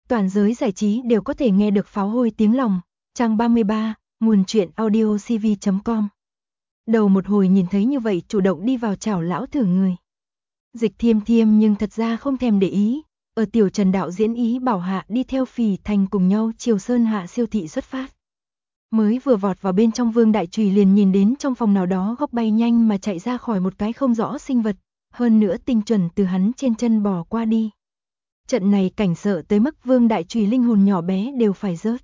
Toàn giới giải trí đều có thể nghe được pháo hôi tiếng lòng. Trang 33, nguồn truyện audio cv.com. Đầu một hồi nhìn thấy như vậy chủ động đi vào chào lão thử người. Dịch Thiêm Thiêm nhưng thật ra không thèm để ý, ở tiểu Trần đạo diễn ý bảo hạ đi theo Phỉ Thành cùng nhau chiều Sơn Hạ siêu thị xuất phát. Mới vừa vọt vào bên trong Vương Đại Trùy liền nhìn đến trong phòng nào đó góc bay nhanh mà chạy ra khỏi một cái không rõ sinh vật, hơn nữa tinh chuẩn từ hắn trên chân bò qua đi. Trận này cảnh sợ tới mức Vương Đại Trùy linh hồn nhỏ bé đều phải rớt.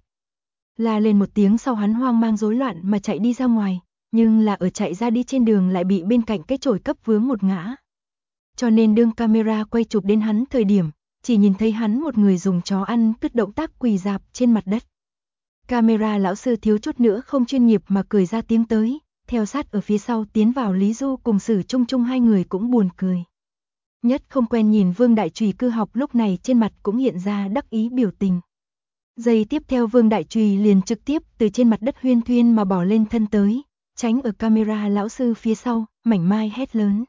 La lên một tiếng sau hắn hoang mang rối loạn mà chạy đi ra ngoài, nhưng là ở chạy ra đi trên đường lại bị bên cạnh cái chổi cấp vướng một ngã. Cho nên đương camera quay chụp đến hắn thời điểm, chỉ nhìn thấy hắn một người dùng chó ăn cứt động tác quỳ dạp trên mặt đất. Camera lão sư thiếu chút nữa không chuyên nghiệp mà cười ra tiếng tới, theo sát ở phía sau tiến vào Lý Du cùng Sử Trung Trung hai người cũng buồn cười. Nhất không quen nhìn Vương Đại Trùy Cư Học lúc này trên mặt cũng hiện ra đắc ý biểu tình. Giây tiếp theo Vương Đại Trùy liền trực tiếp từ trên mặt đất huyên thuyên mà bỏ lên thân tới, tránh ở camera lão sư phía sau, mảnh mai hét lớn.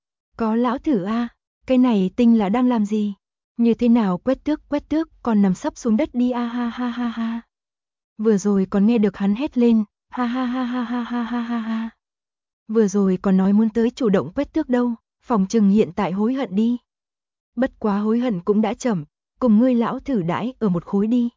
Có lão thử a, cái này tinh là đang làm gì? Như thế nào quét tước còn nằm sấp xuống đất đi a ha ha ha ha. Vừa rồi còn nghe được hắn hét lên, ha ha ha ha ha ha ha ha ha. Vừa rồi còn nói muốn tới chủ động quét tước đâu, phòng chừng hiện tại hối hận đi. Bất quá hối hận cũng đã chậm, cùng ngươi lão thử đãi ở một khối đi.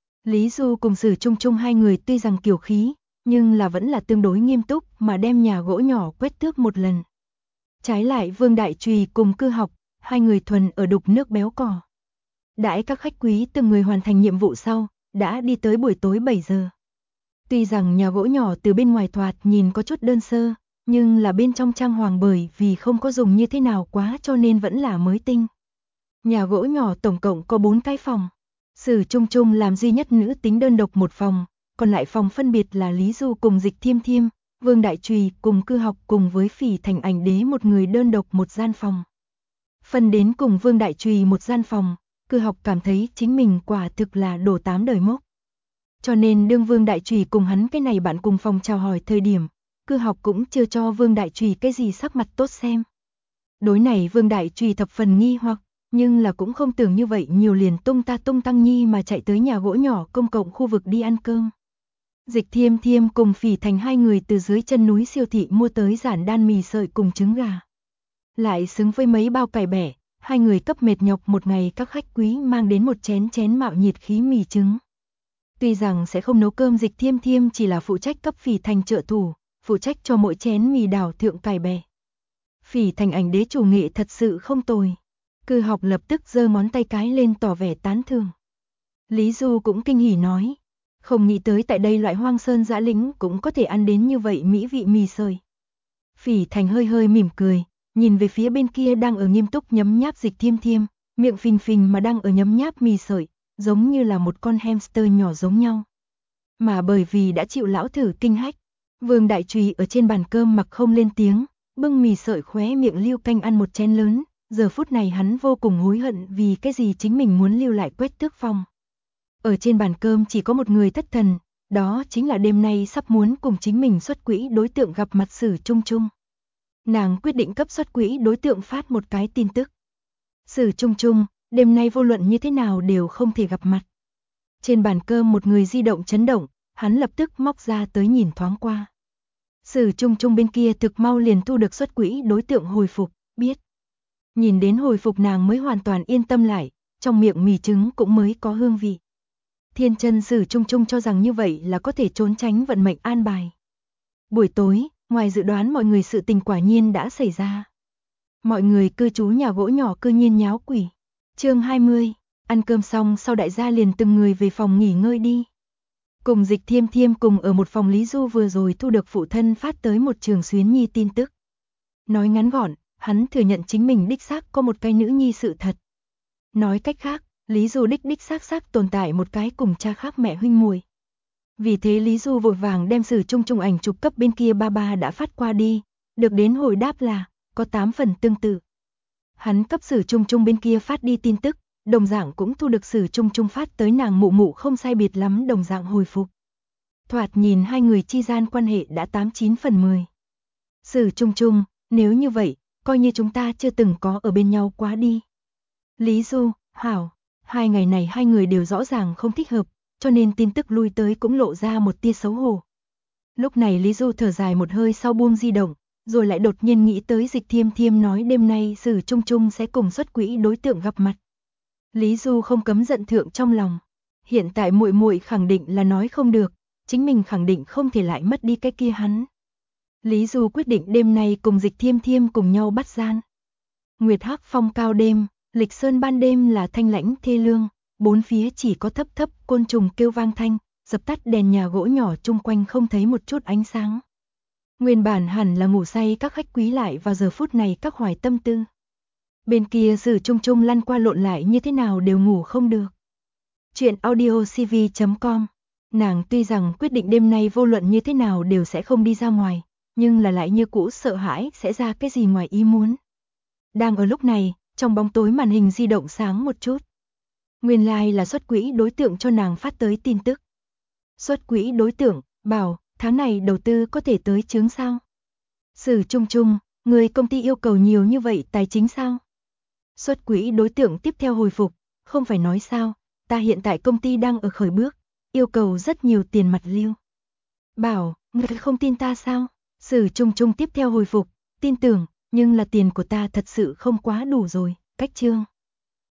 Lý Du cùng Sử Trung Trung hai người tuy rằng kiều khí, nhưng là vẫn là tương đối nghiêm túc mà đem nhà gỗ nhỏ quét tước một lần. Trái lại Vương Đại Trùy cùng Cư Học, hai người thuần ở đục nước béo cò. Đãi các khách quý từng người hoàn thành nhiệm vụ sau, đã đi tới buổi tối 7 giờ. Tuy rằng nhà gỗ nhỏ từ bên ngoài thoạt nhìn có chút đơn sơ, nhưng là bên trong trang hoàng bởi vì không có dùng như thế nào quá cho nên vẫn là mới tinh. Nhà gỗ nhỏ tổng cộng có 4 cái phòng. Sử Trung Trung làm duy nhất nữ tính đơn độc một phòng, còn lại phòng phân biệt là Lý Du cùng Dịch Thiêm Thiêm, Vương Đại Trùy cùng Cư Học cùng với Phỉ Thành Ảnh Đế một người đơn độc một gian phòng. Phân đến cùng Vương Đại Trùy một gian phòng, Cư Học cảm thấy chính mình quả thực là đổ 8 đời mốc. Cho nên đương Vương Đại Trùy cùng hắn cái này bạn cùng phòng chào hỏi thời điểm, Cư Học cũng chưa cho Vương Đại Trùy cái gì sắc mặt tốt xem. Đối này Vương Đại Trùy thập phần nghi hoặc, nhưng là cũng không tưởng như vậy nhiều liền tung tăng nhi mà chạy tới nhà gỗ nhỏ công cộng khu vực đi ăn cơm. Dịch Thiêm Thiêm cùng Phỉ Thành hai người từ dưới chân núi siêu thị mua tới giản đan mì sợi cùng trứng gà. Lại xứng với mấy bao cải bẻ, hai người cấp mệt nhọc một ngày các khách quý mang đến một chén mạo nhiệt khí mì trứng. Tuy rằng sẽ không nấu cơm Dịch Thiêm Thiêm chỉ là phụ trách cấp Phỉ Thành trợ thủ, phụ trách cho mỗi chén mì đảo thượng cải bẻ. Phỉ Thành Ảnh Đế chủ nghệ thật sự không tồi. Cư Học lập tức giơ ngón tay cái lên tỏ vẻ tán thưởng. Lý Du cũng kinh hỉ nói, không nghĩ tới tại đây loại hoang sơn dã lĩnh cũng có thể ăn đến như vậy mỹ vị mì sợi. Phỉ Thành hơi hơi mỉm cười, nhìn về phía bên kia đang ở nghiêm túc nhấm nháp Dịch Thiêm Thiêm, miệng phình phình mà đang ở nhấm nháp mì sợi, giống như là một con hamster nhỏ giống nhau. Mà bởi vì đã chịu lão thử kinh hách, Vương Đại Trùy ở trên bàn cơm mặc không lên tiếng, bưng mì sợi khóe miệng lưu canh ăn một chén lớn. Giờ phút này hắn vô cùng hối hận vì cái gì chính mình muốn lưu lại quét tước phòng. Ở trên bàn cơm chỉ có một người thất thần, đó chính là đêm nay sắp muốn cùng chính mình xuất quỹ đối tượng gặp mặt Sử Trung Trung. Nàng quyết định cấp xuất quỹ đối tượng phát một cái tin tức. Sử Trung Trung, đêm nay vô luận như thế nào đều không thể gặp mặt. Trên bàn cơm một người di động chấn động, hắn lập tức móc ra tới nhìn thoáng qua. Sử Trung Trung bên kia thực mau liền thu được xuất quỹ đối tượng hồi phục, biết. Nhìn đến hồi phục nàng mới hoàn toàn yên tâm lại, trong miệng mì trứng cũng mới có hương vị. Thiên chân Sử Trung Trung cho rằng như vậy là có thể trốn tránh vận mệnh an bài. Buổi tối, ngoài dự đoán mọi người sự tình quả nhiên đã xảy ra. Mọi người cư trú nhà gỗ nhỏ cư nhiên nháo quỷ. Chương 20, ăn cơm xong sau đại gia liền từng người về phòng nghỉ ngơi đi. Cùng Dịch Thiêm Thiêm cùng ở một phòng Lý Du vừa rồi thu được phụ thân phát tới một trường xuyến nhi tin tức. Nói ngắn gọn, hắn thừa nhận chính mình đích xác có một cái nữ nhi sự thật. Nói cách khác, Lý Du đích xác tồn tại một cái cùng cha khác mẹ huynh muội. Vì thế Lý Du vội vàng đem Sử Trung Trung ảnh chụp cấp bên kia ba đã phát qua đi, được đến hồi đáp là có 8 phần tương tự. Hắn cấp Sử Trung Trung bên kia phát đi tin tức, đồng dạng cũng thu được Sử Trung Trung phát tới nàng mụ không sai biệt lắm đồng dạng hồi phục. Thoạt nhìn hai người chi gian quan hệ đã 89 phần 10. Sử Trung Trung, nếu như vậy, coi như chúng ta chưa từng có ở bên nhau quá đi. Lý Du, hảo, 2 ngày này hai người đều rõ ràng không thích hợp, cho nên tin tức lui tới cũng lộ ra một tia xấu hổ. Lúc này Lý Du thở dài một hơi sau buông di động, rồi lại đột nhiên nghĩ tới Dịch Thiêm Thiêm nói đêm nay Sử Trung Trung sẽ cùng xuất quỹ đối tượng gặp mặt. Lý Du không cấm giận thượng trong lòng. Hiện tại muội muội khẳng định là nói không được, chính mình khẳng định không thể lại mất đi cái kia hắn. Lý Du quyết định đêm nay cùng Dịch Thiêm Thiêm cùng nhau bắt gian. Nguyệt hắc phong cao đêm, Lịch Sơn ban đêm là thanh lãnh thê lương, bốn phía chỉ có thấp thấp côn trùng kêu vang thanh, dập tắt đèn nhà gỗ nhỏ chung quanh không thấy một chút ánh sáng. Nguyên bản hẳn là ngủ say các khách quý lại vào giờ phút này các hoài tâm tư. Bên kia Sử Trung Trung lăn qua lộn lại như thế nào đều ngủ không được. Chuyện audiocv.com. Nàng tuy rằng quyết định đêm nay vô luận như thế nào đều sẽ không đi ra ngoài, nhưng là lại như cũ sợ hãi sẽ ra cái gì ngoài ý muốn. Đang ở lúc này, trong bóng tối màn hình di động sáng một chút. Nguyên lai là xuất quỹ đối tượng cho nàng phát tới tin tức. Xuất quỹ đối tượng, bảo, tháng này đầu tư có thể tới chướng sao? Sử Trung Trung, người công ty yêu cầu nhiều như vậy tài chính sao? Xuất quỹ đối tượng tiếp theo hồi phục, không phải nói sao, ta hiện tại công ty đang ở khởi bước, yêu cầu rất nhiều tiền mặt lưu. Bảo, người không tin ta sao? Sử Trung Trung tiếp theo hồi phục, tin tưởng, nhưng là tiền của ta thật sự không quá đủ rồi, cách chương.